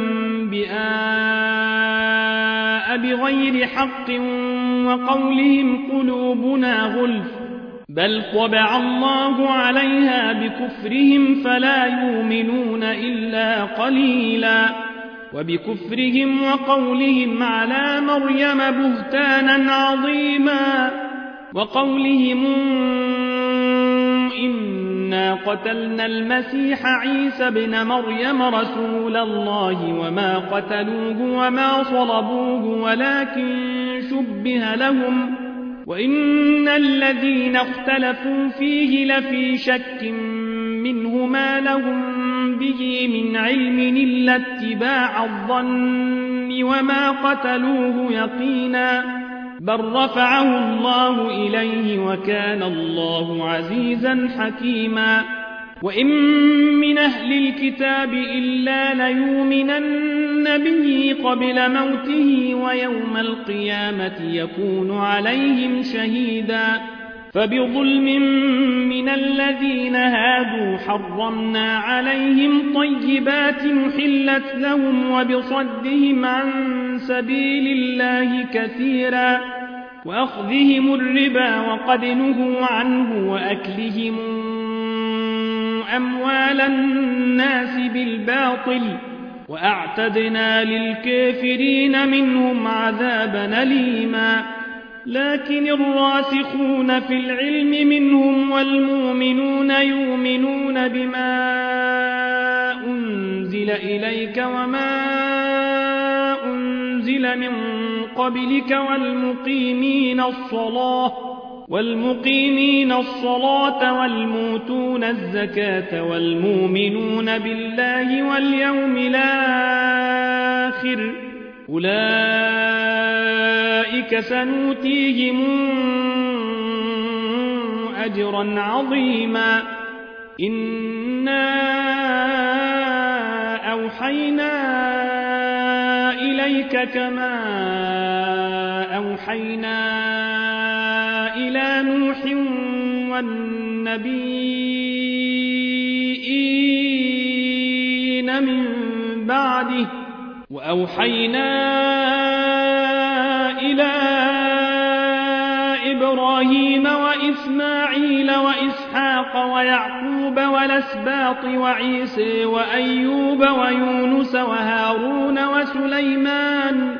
A: الأنبياء بغير حق وقولهم قلوبنا غلف بل طبع الله عليها بكفرهم فلا يؤمنون إلا قليلا وبكفرهم وقولهم على مريم بهتانا عظيما وقولهم إنا قتلنا المسيح عيسى ابن مريم رسول الله وما قتلوه وما صلبوه ولكن شبه لهم وإن الذين اختلفوا فيه لفي شك منه ما لهم به من علم إلا اتباع الظن وما قتلوه يقينا بل رفعه الله إليه وكان الله عزيزا حكيما وإن من أهل الكتاب إلا ليؤمنن به قبل موته ويوم القيامة يكون عليهم شهيدا فبظلم من الذين هادوا حرمنا عليهم طيبات حلت لهم وبصدهم عن سبيل الله كثيرا وأخذهم الربا وقد نهوا عنه وأكلهم أموال الناس بالباطل وأعتدنا للكافرين منهم عذابا أليما لكن الراسخون في العلم منهم والمؤمنون يؤمنون بما أنزل إليك وما أنزل من قبلك والمقيمين الصلاة والمقيمين الصلاة والموتون الزكاة والمؤمنون بالله واليوم الآخر أولئك سنؤتيهم أجرا عظيما إنا أوحينا إليك كما أوحينا إلى نوح والنبيين من بعده وأوحينا إلى إبراهيم وإسماعيل وإسحاق ويعقوب والأسباط وعيسى وأيوب ويونس وهارون وسليمان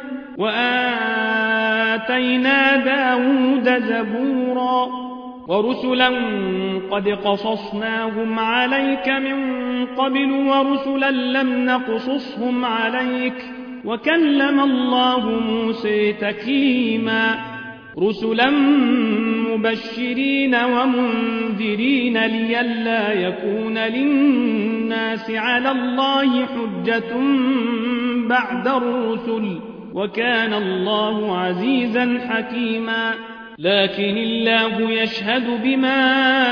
A: وآتينا داود زبورا ورسلا قد قصصناهم عليك من قبل ورسلا لم نقصصهم عليك وكلم الله موسى تكليما رسلا مبشرين ومنذرين لئلا يكون للناس على الله حجة بعد الرسل وكان الله عزيزا حكيما لكن الله يشهد بما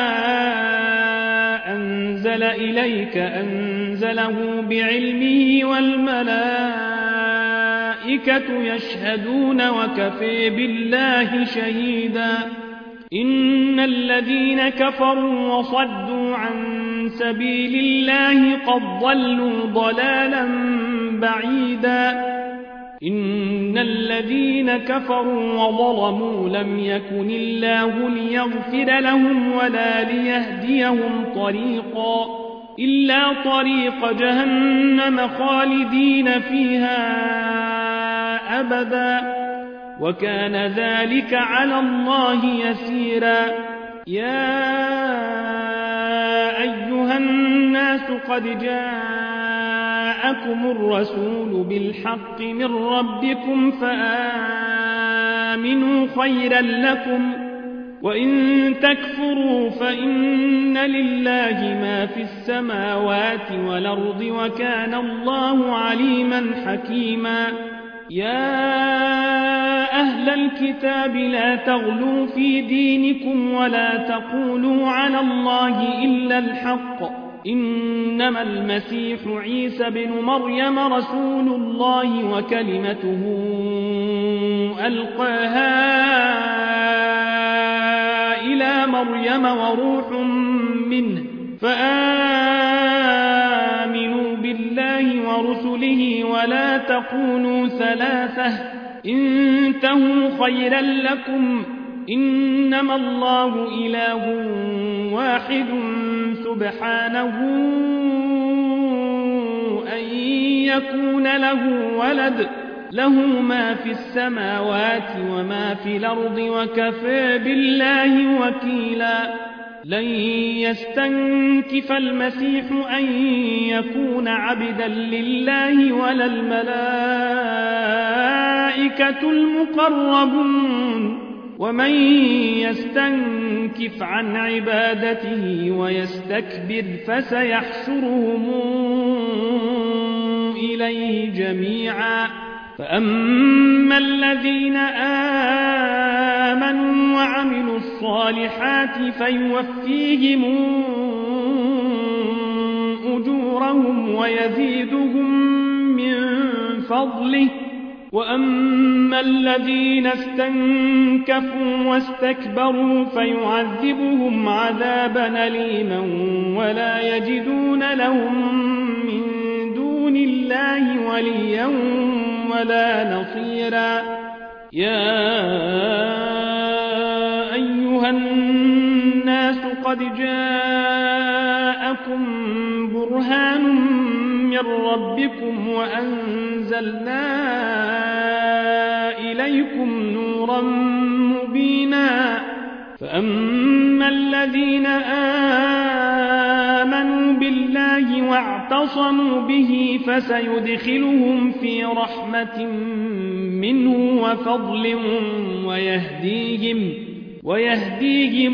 A: أنزل إليك أنزله بعلمه والملائكة يشهدون وكفى بالله شهيدا إن الذين كفروا وصدوا عن سبيل الله قد ضلوا ضلالا بعيدا إن الذين كفروا وظلموا لم يكن الله ليغفر لهم ولا ليهديهم طريقا إلا طريق جهنم خالدين فيها أبدا وكان ذلك على الله يسيرا يا أيها الناس قد جاءكم الرسول بالحق من ربكم فآمنوا خيرا لكم وإن تكفروا فإن لله ما في السماوات والأرض وكان الله عليما حكيما يا أهل الكتاب لا تغلوا في دينكم ولا تقولوا على الله إلا الحق إنما المسيح عيسى بن مريم رسول الله وكلمته ألقاها إلى مريم وروح منه فآمنوا بالله ورسله ولا تكونوا ثلاثة انتهوا خيرا لكم إنما الله إله واحد سبحانه أن يكون له ولد له ما في السماوات وما في الأرض وكفى بالله وكيلا لن يستنكف المسيح أن يكون عبدا لله ولا الملائكة المقربون ومن يستنكف عن عبادته ويستكبر فسيحشرهم إليه جميعا فأما الذين آمنوا وعملوا الصالحات فيوفيهم أجورهم ويزيدهم من فضله وأما الذين استنكفوا واستكبروا فيعذبهم عذابا أليما ولا يجدون لهم من دون الله وليا ولا نصيرا يا أيها الناس قد جاءكم برهان من ربكم وأنزلنا إليكم نورا مبينا فأما الذين آمنوا بالله واعتصموا به فسيدخلهم في رحمة منه وفضل ويهديهم, ويهديهم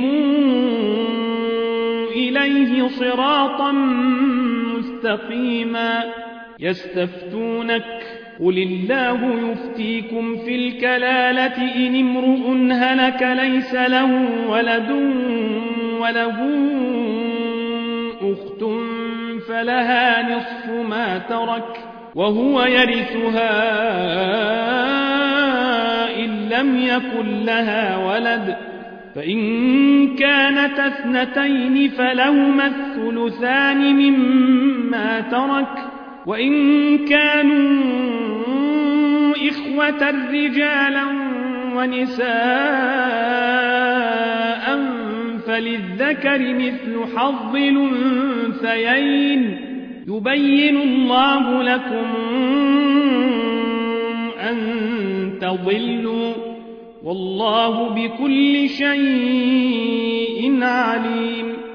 A: إليه صراطا مستقيما يستفتونك قل الله يفتيكم في الكلالة إن امرؤ هلك ليس له ولد وله أخت فلها نصف ما ترك وهو يرثها إن لم يكن لها ولد فإن كانت اثنتين فلهما الثلثان مما ترك وإن كانوا إخوة رجالا ونساء فللذكر مثل حظ الأنثيين يبين الله لكم أن تضلوا والله بكل شيء عليم.